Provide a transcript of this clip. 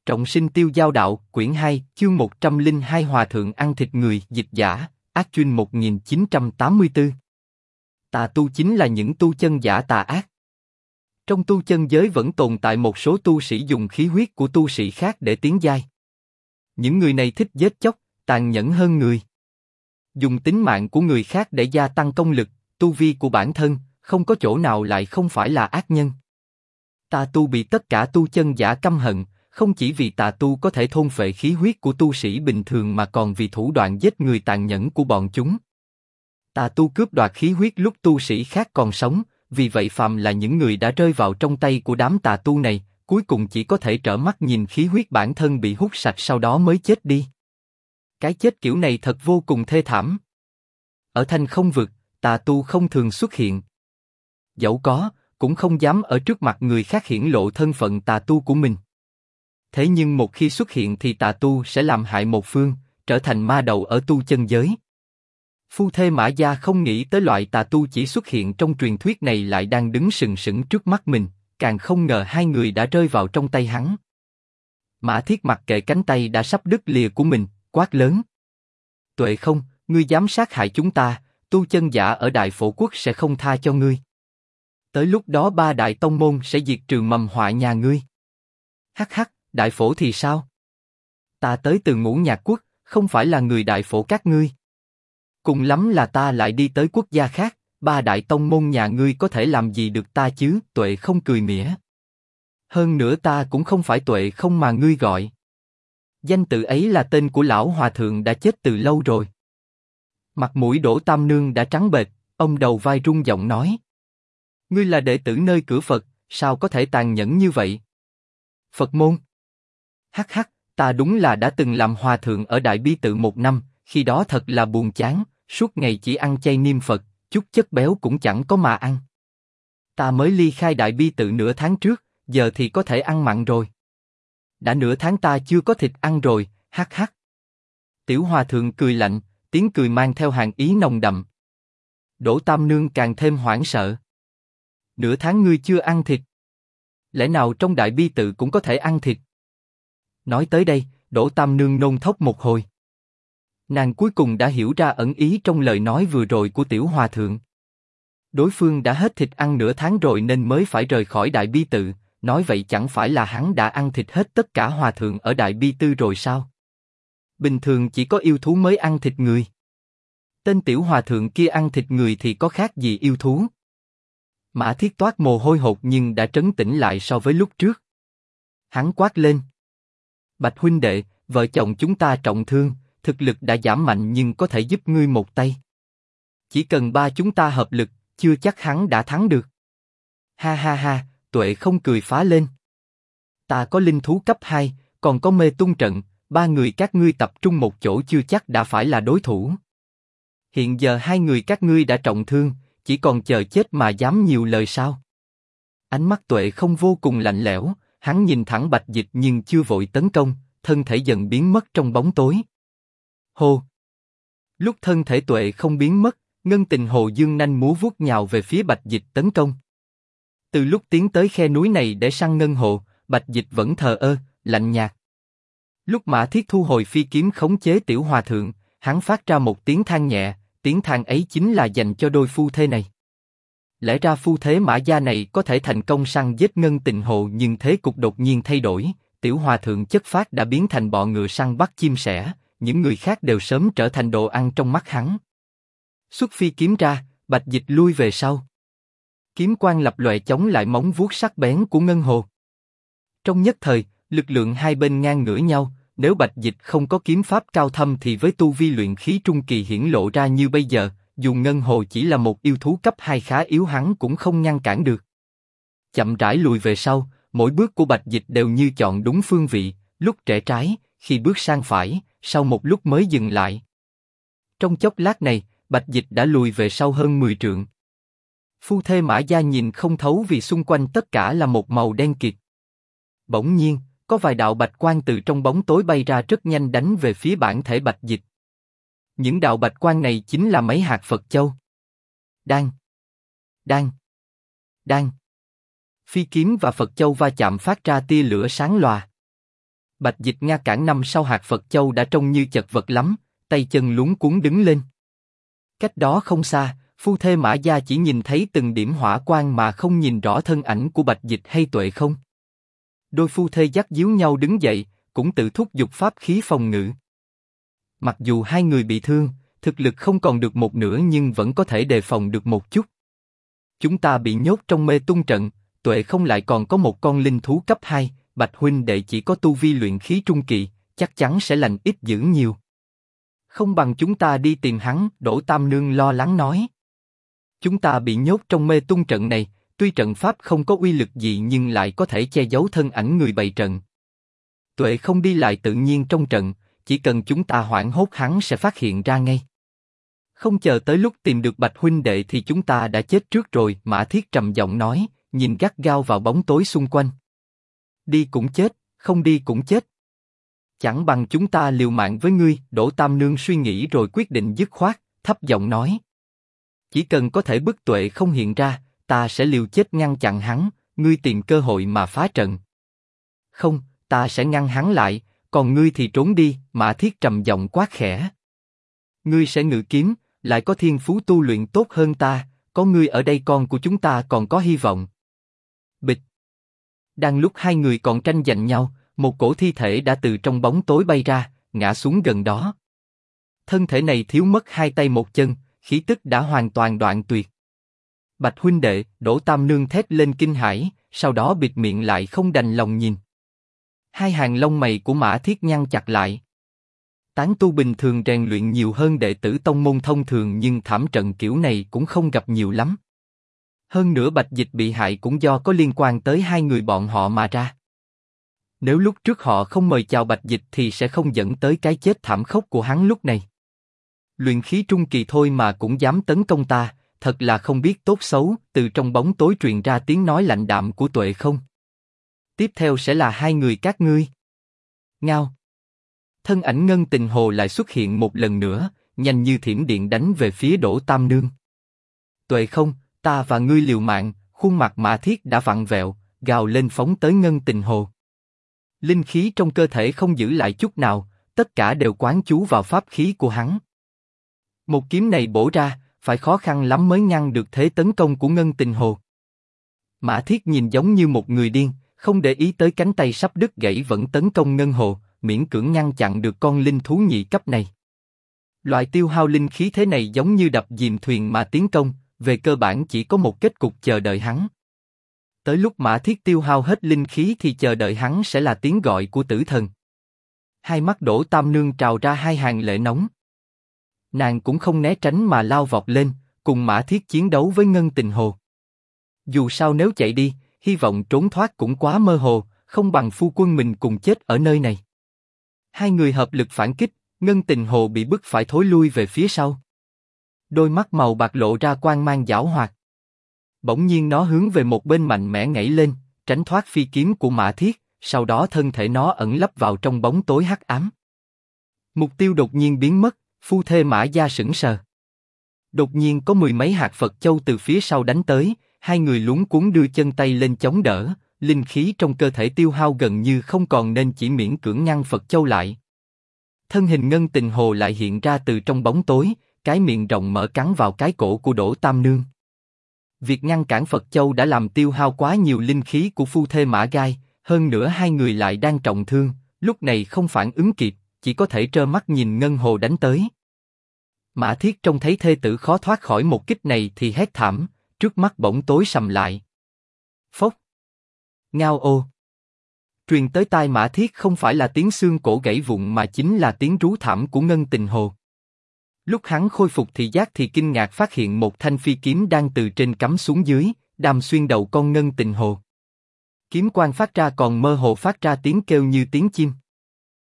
Trọng sinh tiêu giao đạo, quyển 2, chương 102 Hòa thượng ăn thịt người, dịch giả, Ác Chuyên 1984. Tà tu chính là những tu chân giả tà ác. Trong tu chân giới vẫn tồn tại một số tu sĩ dùng khí huyết của tu sĩ khác để tiến giai. Những người này thích giết chóc, tàn nhẫn hơn người. Dùng tính mạng của người khác để gia tăng công lực, tu vi của bản thân, không có chỗ nào lại không phải là ác nhân. Tà tu bị tất cả tu chân giả căm hận, không chỉ vì tà tu có thể thôn phệ khí huyết của tu sĩ bình thường mà còn vì thủ đoạn giết người tàn nhẫn của bọn chúng. Tà tu cướp đoạt khí huyết lúc tu sĩ khác còn sống, vì vậy phàm là những người đã rơi vào trong tay của đám tà tu này, cuối cùng chỉ có thể trợn mắt nhìn khí huyết bản thân bị hút sạch sau đó mới chết đi. Cái chết kiểu này thật vô cùng thê thảm. Ở Thanh Không Vực, tà tu không thường xuất hiện. Dẫu có, cũng không dám ở trước mặt người khác hiển lộ thân phận tà tu của mình. Thế nhưng một khi xuất hiện thì tà tu sẽ làm hại một phương, trở thành ma đầu ở tu chân giới. Phu thê Mã Gia không nghĩ tới loại tà tu chỉ xuất hiện trong truyền thuyết này lại đang đứng sừng sững trước mắt mình, càng không ngờ hai người đã rơi vào trong tay hắn. Mã Thiết mặc kệ cánh tay đã sắp đứt lìa của mình, quát lớn: Tuệ Không, ngươi dám sát hại chúng ta, tu chân giả ở Đại Phổ Quốc sẽ không tha cho ngươi. Tới lúc đó ba đại tông môn sẽ diệt trừ mầm họa nhà ngươi. Hắc hắc, Đại Phổ thì sao? Ta tới từ Ngũ Nhạc Quốc, không phải là người Đại Phổ các ngươi. Cùng lắm là ta lại đi tới quốc gia khác, ba đại tông môn nhà ngươi có thể làm gì được ta chứ? Tuệ Không cười mỉa. Hơn nữa ta cũng không phải Tuệ Không mà ngươi gọi. Danh tự ấy là tên của lão hòa thượng đã chết từ lâu rồi. Mặt mũi Đỗ Tam Nương đã trắng bệch, ông đầu vai rung giọng nói: Ngươi là đệ tử nơi cửa Phật, sao có thể tàn nhẫn như vậy? Phật môn? Hắc hắc, ta đúng là đã từng làm hòa thượng ở Đại Bi Tự 1 năm, khi đó thật là buồn chán, suốt ngày chỉ ăn chay niệm Phật, chút chất béo cũng chẳng có mà ăn. Ta mới ly khai Đại Bi Tự nửa tháng trước, giờ thì có thể ăn mặn rồi. Đã nửa tháng ta chưa có thịt ăn rồi, hắc hắc. Tiểu hòa thượng cười lạnh, tiếng cười mang theo hàn ý nồng đậm. Đỗ Tam Nương càng thêm hoảng sợ. Nửa tháng ngươi chưa ăn thịt? Lẽ nào trong Đại Bi Tự cũng có thể ăn thịt? Nói tới đây, Đỗ Tam Nương nôn thốc một hồi. Nàng cuối cùng đã hiểu ra ẩn ý trong lời nói vừa rồi của tiểu hòa thượng. Đối phương đã hết thịt ăn nửa tháng rồi nên mới phải rời khỏi Đại Bi Tự, nói vậy chẳng phải là hắn đã ăn thịt hết tất cả hòa thượng ở Đại Bi Tư rồi sao? Bình thường chỉ có yêu thú mới ăn thịt người. Tên tiểu hòa thượng kia ăn thịt người thì có khác gì yêu thú? Mã Thiết toát mồ hôi hột nhưng đã trấn tĩnh lại so với lúc trước. Hắn quát lên: Bạch huynh đệ, vợ chồng chúng ta trọng thương, thực lực đã giảm mạnh nhưng có thể giúp ngươi một tay. Chỉ cần ba chúng ta hợp lực, chưa chắc hắn đã thắng được. Ha ha ha, Tuệ Không cười phá lên. Ta có linh thú cấp 2, còn có mê tung trận, ba người các ngươi tập trung một chỗ chưa chắc đã phải là đối thủ. Hiện giờ hai người các ngươi đã trọng thương, chỉ còn chờ chết mà dám nhiều lời sao? Ánh mắt Tuệ Không vô cùng lạnh lẽo, hắn nhìn thẳng Bạch Dịch nhưng chưa vội tấn công, thân thể dần biến mất trong bóng tối. Hô! Lúc thân thể Tuệ Không biến mất, Ngân Tình Hồ dương nanh múa vuốt nhào về phía Bạch Dịch tấn công. Từ lúc tiến tới khe núi này để săn Ngân Hồ, Bạch Dịch vẫn thờ ơ, lạnh nhạt. Lúc Mã Thiết thu hồi phi kiếm khống chế tiểu hòa thượng, hắn phát ra một tiếng than nhẹ, tiếng than ấy chính là dành cho đôi phu thê này. Lẽ ra phu thế Mã Gia này có thể thành công săn giết Ngân Tình Hồ nhưng thế cục đột nhiên thay đổi, tiểu hòa thượng chất phác đã biến thành bọ ngựa săn bắt chim sẻ, những người khác đều sớm trở thành đồ ăn trong mắt hắn. Xuất phi kiếm ra, Bạch Dịch lui về sau. Kiếm quang lập lòe chống lại móng vuốt sắc bén của Ngân Hồ. Trong nhất thời, lực lượng hai bên ngang ngửa nhau, nếu Bạch Dịch không có kiếm pháp cao thâm thì với tu vi luyện khí trung kỳ hiển lộ ra như bây giờ, dù Ngân Hồ chỉ là một yêu thú cấp 2 khá yếu hắn cũng không ngăn cản được. Chậm rãi lùi về sau, mỗi bước của Bạch Dịch đều như chọn đúng phương vị, lúc rẽ trái, khi bước sang phải, sau một lúc mới dừng lại. Trong chốc lát này, Bạch Dịch đã lùi về sau hơn 10 trượng. Phu thê Mã Gia nhìn không thấu vì xung quanh tất cả là một màu đen kịt. Bỗng nhiên, có vài đạo bạch quang từ trong bóng tối bay ra rất nhanh đánh về phía bản thể Bạch Dịch. Những đạo bạch quang này chính là mấy hạt Phật châu. Đan, đan, đan. Phi kiếm và Phật châu va chạm phát ra tia lửa sáng lòa. Bạch Dịch nga cản năm sau hạt Phật Châu đã trông như chật vật lắm, tay chân luống cuống đứng lên. Cách đó không xa, phu thê Mã Gia chỉ nhìn thấy từng điểm hỏa quang mà không nhìn rõ thân ảnh của Bạch Dịch hay Tuệ không. Đôi phu thê dắt díu nhau đứng dậy, cũng tự thúc giục pháp khí phòng ngự. Mặc dù hai người bị thương, thực lực không còn được một nửa nhưng vẫn có thể đề phòng được một chút. Chúng ta bị nhốt trong mê tung trận, Tuệ không lại còn có một con linh thú cấp 2, Bạch huynh đệ chỉ có tu vi luyện khí trung kỳ, chắc chắn sẽ lành ít dữ nhiều. Không bằng chúng ta đi tìm hắn, Đỗ Tam Nương lo lắng nói. Chúng ta bị nhốt trong mê tung trận này, tuy trận pháp không có uy lực gì nhưng lại có thể che giấu thân ảnh người bày trận. Tuệ không đi lại tự nhiên trong trận, chỉ cần chúng ta hoảng hốt hắn sẽ phát hiện ra ngay. Không chờ tới lúc tìm được Bạch huynh đệ thì chúng ta đã chết trước rồi, Mã Thiết trầm giọng nói, nhìn gắt gao vào bóng tối xung quanh. Đi cũng chết, không đi cũng chết. Chẳng bằng chúng ta liều mạng với ngươi, Đỗ Tam Nương suy nghĩ rồi quyết định dứt khoát, thấp giọng nói. Chỉ cần có thể bức Tuệ không hiện ra, ta sẽ liều chết ngăn chặn hắn, ngươi tìm cơ hội mà phá trận. Không, ta sẽ ngăn hắn lại, còn ngươi thì trốn đi, Mã Thiết trầm giọng quát khẽ. Ngươi sẽ ngự kiếm, lại có thiên phú tu luyện tốt hơn ta, có ngươi ở đây con của chúng ta còn có hy vọng. Bịch. Đang lúc hai người còn tranh giành nhau, một cổ thi thể đã từ trong bóng tối bay ra, ngã xuống gần đó. Thân thể này thiếu mất hai tay một chân, khí tức đã hoàn toàn đoạn tuyệt. Bạch huynh đệ, Đỗ Tam Nương thét lên kinh hãi, sau đó bịt miệng lại không đành lòng nhìn. Hai hàng lông mày của Mã Thiết nhăn chặt lại. Tán tu bình thường rèn luyện nhiều hơn đệ tử tông môn thông thường nhưng thảm trận kiểu này cũng không gặp nhiều lắm. Hơn nữa Bạch Dịch bị hại cũng do có liên quan tới hai người bọn họ mà ra. Nếu lúc trước họ không mời chào Bạch Dịch thì sẽ không dẫn tới cái chết thảm khốc của hắn lúc này. Luyện khí trung kỳ thôi mà cũng dám tấn công ta, thật là không biết tốt xấu. Từ trong bóng tối truyền ra tiếng nói lạnh đạm của Tuệ không. Tiếp theo sẽ là hai người các ngươi. Ngao. Thân ảnh Ngân Tình Hồ lại xuất hiện một lần nữa, nhanh như thiểm điện đánh về phía Đỗ Tam Nương. Tuệ không, ta và ngươi liều mạng, khuôn mặt Mã Thiết đã vặn vẹo, gào lên phóng tới Ngân Tình Hồ. Linh khí trong cơ thể không giữ lại chút nào, tất cả đều quán chú vào pháp khí của hắn. Một kiếm này bổ ra, phải khó khăn lắm mới ngăn được thế tấn công của Ngân Tình Hồ. Mã Thiết nhìn giống như một người điên, không để ý tới cánh tay sắp đứt gãy vẫn tấn công Ngân Hồ, miễn cưỡng ngăn chặn được con linh thú nhị cấp này. Loại tiêu hao linh khí thế này giống như đập chìm thuyền mà tiến công, về cơ bản chỉ có một kết cục chờ đợi hắn. Tới lúc Mã Thiết tiêu hao hết linh khí thì chờ đợi hắn sẽ là tiếng gọi của tử thần. Hai mắt Đỗ Tam Nương trào ra hai hàng lệ nóng. Nàng cũng không né tránh mà lao vọt lên, cùng Mã Thiết chiến đấu với Ngân Tình Hồ. Dù sao nếu chạy đi, hy vọng trốn thoát cũng quá mơ hồ, không bằng phu quân mình cùng chết ở nơi này. Hai người hợp lực phản kích, Ngân Tình Hồ bị bức phải thối lui về phía sau. Đôi mắt màu bạc lộ ra quang mang giảo hoạt. Bỗng nhiên nó hướng về một bên mạnh mẽ nhảy lên, tránh thoát phi kiếm của Mã Thiết, sau đó thân thể nó ẩn lấp vào trong bóng tối hắc ám. Mục tiêu đột nhiên biến mất, phu thê Mã Gia sững sờ. Đột nhiên có mười mấy hạt Phật Châu từ phía sau đánh tới, hai người luống cuống đưa chân tay lên chống đỡ, linh khí trong cơ thể tiêu hao gần như không còn nên chỉ miễn cưỡng ngăn Phật Châu lại. Thân hình Ngân Tình Hồ lại hiện ra từ trong bóng tối, cái miệng rộng mở cắn vào cái cổ của Đỗ Tam Nương. Việc ngăn cản Phật Châu đã làm tiêu hao quá nhiều linh khí của phu thê Mã Gai, hơn nữa hai người lại đang trọng thương, lúc này không phản ứng kịp, chỉ có thể trơ mắt nhìn Ngân Hồ đánh tới. Mã Thiết trông thấy thê tử khó thoát khỏi một kích này thì hét thảm, trước mắt bỗng tối sầm lại. Phốc. Ngao ô. Truyền tới tai Mã Thiết không phải là tiếng xương cổ gãy vụn mà chính là tiếng rú thảm của Ngân Tình Hồ. Lúc hắn khôi phục thị giác thì kinh ngạc phát hiện một thanh phi kiếm đang từ trên cắm xuống dưới, đâm xuyên đầu con Ngân Tình Hồ. Kiếm quang phát ra còn mơ hồ phát ra tiếng kêu như tiếng chim.